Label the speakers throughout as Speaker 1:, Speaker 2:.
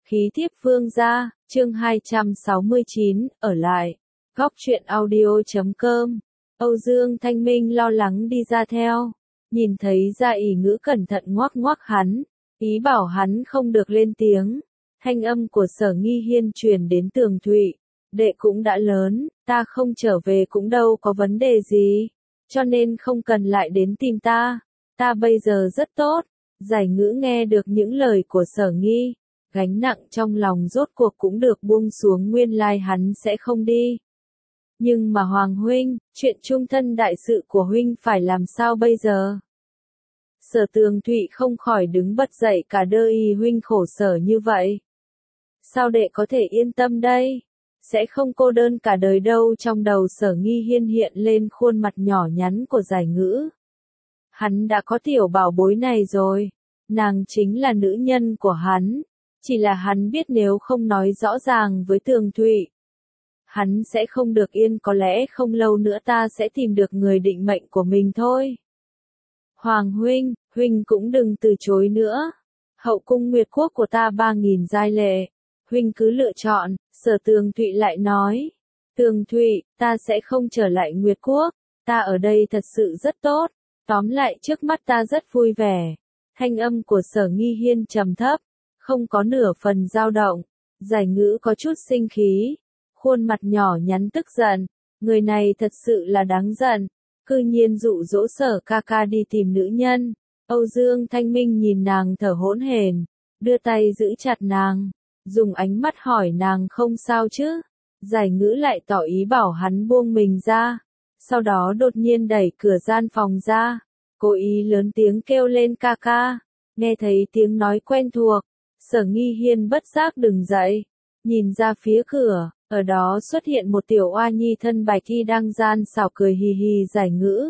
Speaker 1: Khí thiếp vương gia, chương 269, ở lại. Góc truyện audio.com. Âu Dương Thanh Minh lo lắng đi ra theo. Nhìn thấy Gia ỷ ngữ cẩn thận ngoắc ngoắc hắn. Ý bảo hắn không được lên tiếng. Thanh âm của Sở Nghi Hiên truyền đến Tường Thụy. Đệ cũng đã lớn, ta không trở về cũng đâu có vấn đề gì. Cho nên không cần lại đến tìm ta. Ta bây giờ rất tốt. Giải ngữ nghe được những lời của Sở Nghi. Gánh nặng trong lòng rốt cuộc cũng được buông xuống, nguyên lai hắn sẽ không đi. Nhưng mà Hoàng huynh, chuyện chung thân đại sự của huynh phải làm sao bây giờ? Sở Tường Thụy không khỏi đứng bật dậy, cả đơ y huynh khổ sở như vậy. Sao đệ có thể yên tâm đây? Sẽ không cô đơn cả đời đâu. Trong đầu Sở Nghi Hiên hiện lên khuôn mặt nhỏ nhắn của Giải ngữ. Hắn đã có tiểu bảo bối này rồi. Nàng chính là nữ nhân của hắn. Chỉ là hắn biết nếu không nói rõ ràng với Tường Thụy, hắn sẽ không được yên, có lẽ không lâu nữa ta sẽ tìm được người định mệnh của mình thôi. Hoàng huynh, huynh cũng đừng từ chối nữa. Hậu cung Nguyệt Quốc của ta 3.000 giai lệ. Huynh cứ lựa chọn. Sở Tường Thụy lại nói. Tường Thụy, ta sẽ không trở lại Nguyệt Quốc. Ta ở đây thật sự rất tốt. Tóm lại trước mắt ta rất vui vẻ. Thanh âm của Sở Nghi Hiên trầm thấp, không có nửa phần dao động. Giải ngữ có chút sinh khí. Khuôn mặt nhỏ nhắn tức giận. Người này thật sự là đáng giận. Cư nhiên dụ dỗ Sở ca ca đi tìm nữ nhân. Âu Dương Thanh Minh nhìn nàng thở hỗn hển, đưa tay giữ chặt nàng, dùng ánh mắt hỏi nàng không sao chứ. Giải ngữ lại tỏ ý bảo hắn buông mình ra. Sau đó đột nhiên đẩy cửa gian phòng ra. Cố ý lớn tiếng kêu lên ca ca. Nghe thấy tiếng nói quen thuộc, Sở Nghi Hiên bất giác đứng dậy, nhìn ra phía cửa, ở đó xuất hiện một tiểu oa nhi thân bạch y đang gian xảo cười hì hì. Giải ngữ,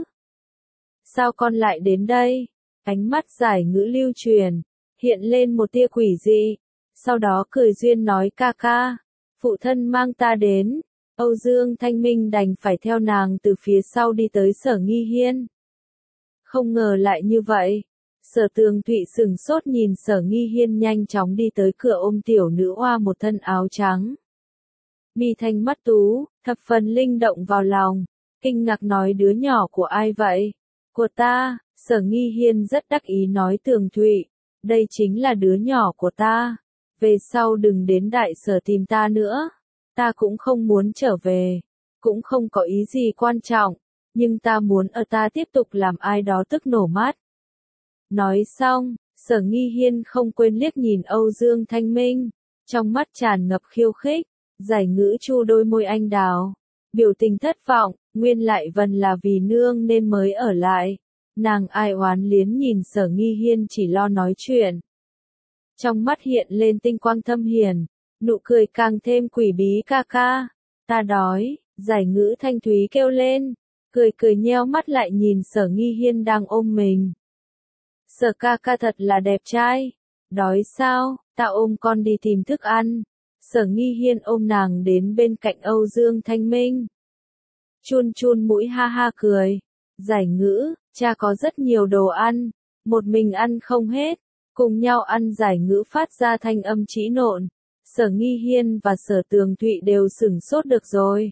Speaker 1: sao con lại đến đây? Ánh mắt Giải ngữ lưu truyền, hiện lên một tia quỷ dị, sau đó cười duyên nói ca ca, phụ thân mang ta đến. Âu Dương Thanh Minh đành phải theo nàng từ phía sau đi tới Sở Nghi Hiên. Không ngờ lại như vậy. Sở Tường Thụy sừng sốt nhìn Sở Nghi Hiên nhanh chóng đi tới cửa ôm tiểu nữ oa một thân áo trắng. Mi thanh mắt tú, thập phần linh động vào lòng. Kinh ngạc nói đứa nhỏ của ai vậy? Của ta. Sở Nghi Hiên rất đắc ý nói Tường Thụy. Đây chính là đứa nhỏ của ta. Về sau đừng đến đại sở tìm ta nữa. Ta cũng không muốn trở về. Cũng không có ý gì quan trọng. Nhưng ta muốn ở ta tiếp tục làm ai đó tức nổ mắt. Nói xong, Sở Nghi Hiên không quên liếc nhìn Âu Dương Thanh Minh. Trong mắt tràn ngập khiêu khích. Giải ngữ chu đôi môi anh đào. Biểu tình thất vọng, nguyên lại vần là vì nương nên mới ở lại. Nàng ai oán liến nhìn Sở Nghi Hiên chỉ lo nói chuyện. Trong mắt hiện lên tinh quang thâm hiền. Nụ cười càng thêm quỷ bí ca ca. Ta đói. Giải ngữ thanh thúy kêu lên. Cười cười nheo mắt lại nhìn Sở Nghi Hiên đang ôm mình. Sở ca ca thật là đẹp trai. Đói sao? Ta ôm con đi tìm thức ăn. Sở Nghi Hiên ôm nàng đến bên cạnh Âu Dương Thanh Minh. Chun chun mũi ha ha cười. Giải ngữ, cha có rất nhiều đồ ăn. Một mình ăn không hết. Cùng nhau ăn. Giải ngữ phát ra thanh âm trĩ nộn. Sở Nghi Hiên và Sở Tường Thụy đều sửng sốt được rồi.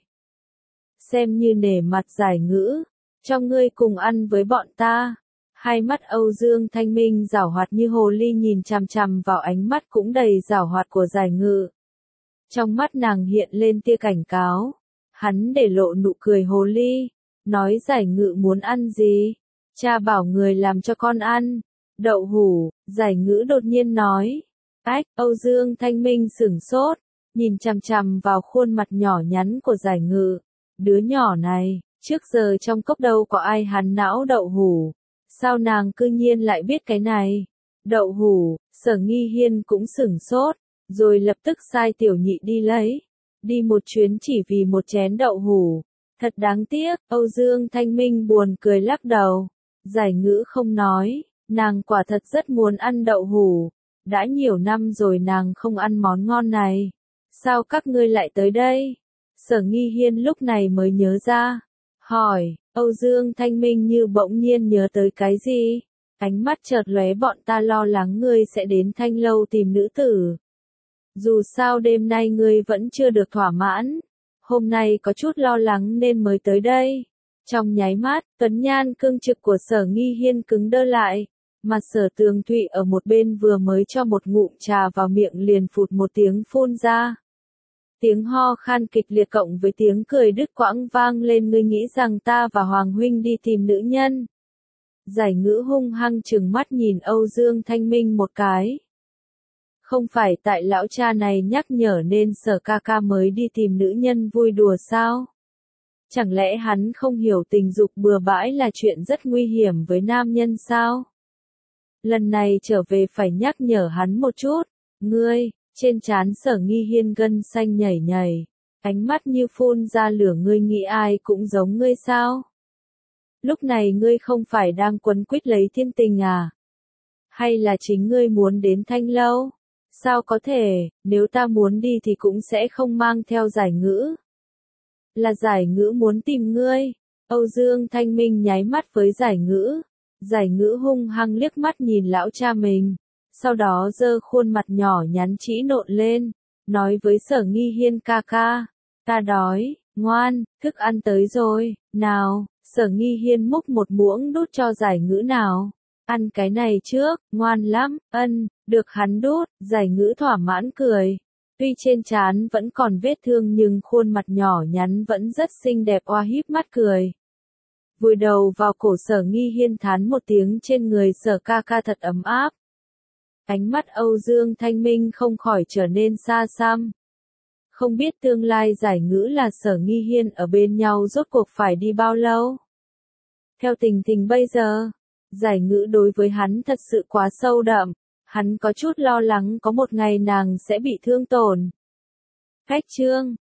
Speaker 1: Xem như nể mặt Giải ngữ. Cho ngươi cùng ăn với bọn ta. Hai mắt Âu Dương Thanh Minh giảo hoạt như hồ ly nhìn chằm chằm vào ánh mắt cũng đầy giảo hoạt của Giải ngữ. Trong mắt nàng hiện lên tia cảnh cáo. Hắn để lộ nụ cười hồ ly. Nói Giải ngữ muốn ăn gì? Cha bảo người làm cho con ăn. Đậu hũ. Giải ngữ đột nhiên nói. Ách, Âu Dương Thanh Minh sửng sốt. Nhìn chằm chằm vào khuôn mặt nhỏ nhắn của Giải ngữ. Đứa nhỏ này, trước giờ trong cốc đâu có ai hắn não đậu hũ. Sao nàng cư nhiên lại biết cái này? Đậu hũ. Sở Nghi Hiên cũng sửng sốt. Rồi lập tức sai tiểu nhị đi lấy. Đi một chuyến chỉ vì một chén đậu hũ. Thật đáng tiếc. Âu Dương Thanh Minh buồn cười lắc đầu. Giải ngữ không nói. Nàng quả thật rất muốn ăn đậu hũ. Đã nhiều năm rồi nàng không ăn món ngon này. Sao các ngươi lại tới đây? Sở Nghi Hiên lúc này mới nhớ ra. Hỏi. Âu Dương Thanh Minh như bỗng nhiên nhớ tới cái gì. Ánh mắt chợt lóe, bọn ta lo lắng ngươi sẽ đến Thanh Lâu tìm nữ tử. Dù sao đêm nay ngươi vẫn chưa được thỏa mãn. Hôm nay có chút lo lắng nên mới tới đây. Trong nháy mắt, tuấn nhan cương trực của Sở Nghi Hiên cứng đơ lại. Mà Sở Tường Thụy ở một bên vừa mới cho một ngụm trà vào miệng liền phụt một tiếng phun ra. Tiếng ho khan kịch liệt cộng với tiếng cười đứt quãng vang lên. Ngươi nghĩ rằng ta và Hoàng huynh đi tìm nữ nhân. Giải Ngữ hung hăng trừng mắt nhìn Âu Dương Thanh Minh một cái. Không phải tại lão cha này nhắc nhở nên Sở ca ca mới đi tìm nữ nhân vui đùa sao? Chẳng lẽ hắn không hiểu tình dục bừa bãi là chuyện rất nguy hiểm với nam nhân sao? Lần này trở về phải nhắc nhở hắn một chút. Ngươi, trên trán Sở Nghi Hiên gân xanh nhảy nhảy. Ánh mắt như phun ra lửa. Ngươi nghĩ ai cũng giống ngươi sao? Lúc này ngươi không phải đang quấn quýt lấy Thiên Tình à? Hay là chính ngươi muốn đến Thanh Lâu? Sao có thể, nếu ta muốn đi thì cũng sẽ không mang theo Giải Ngữ. Là Giải Ngữ muốn tìm ngươi. Âu Dương Thanh Minh nháy mắt với Giải Ngữ. Giải Ngữ hung hăng liếc mắt nhìn lão cha mình. Sau đó giơ khuôn mặt nhỏ nhắn trĩ nộn lên. Nói với Sở Nghi Hiên ca ca. Ta đói, ngoan, thức ăn tới rồi, nào. Sở Nghi Hiên múc một muỗng đút cho Giải Ngữ nào. Ăn cái này trước, ngoan lắm, được hắn đút. Giải Ngữ thỏa mãn cười. Tuy trên trán vẫn còn vết thương nhưng khuôn mặt nhỏ nhắn vẫn rất xinh đẹp oa híp mắt cười. Vùi đầu vào cổ Sở Nghi Hiên thán một tiếng trên người Sở ca ca thật ấm áp. Ánh mắt Âu Dương Thanh Minh không khỏi trở nên xa xăm. Không biết tương lai Giải Ngữ là Sở Nghi Hiên ở bên nhau rốt cuộc phải đi bao lâu. Theo tình hình bây giờ, Giải Ngữ đối với hắn thật sự quá sâu đậm. Hắn có chút lo lắng có một ngày nàng sẽ bị thương tổn. Khách chương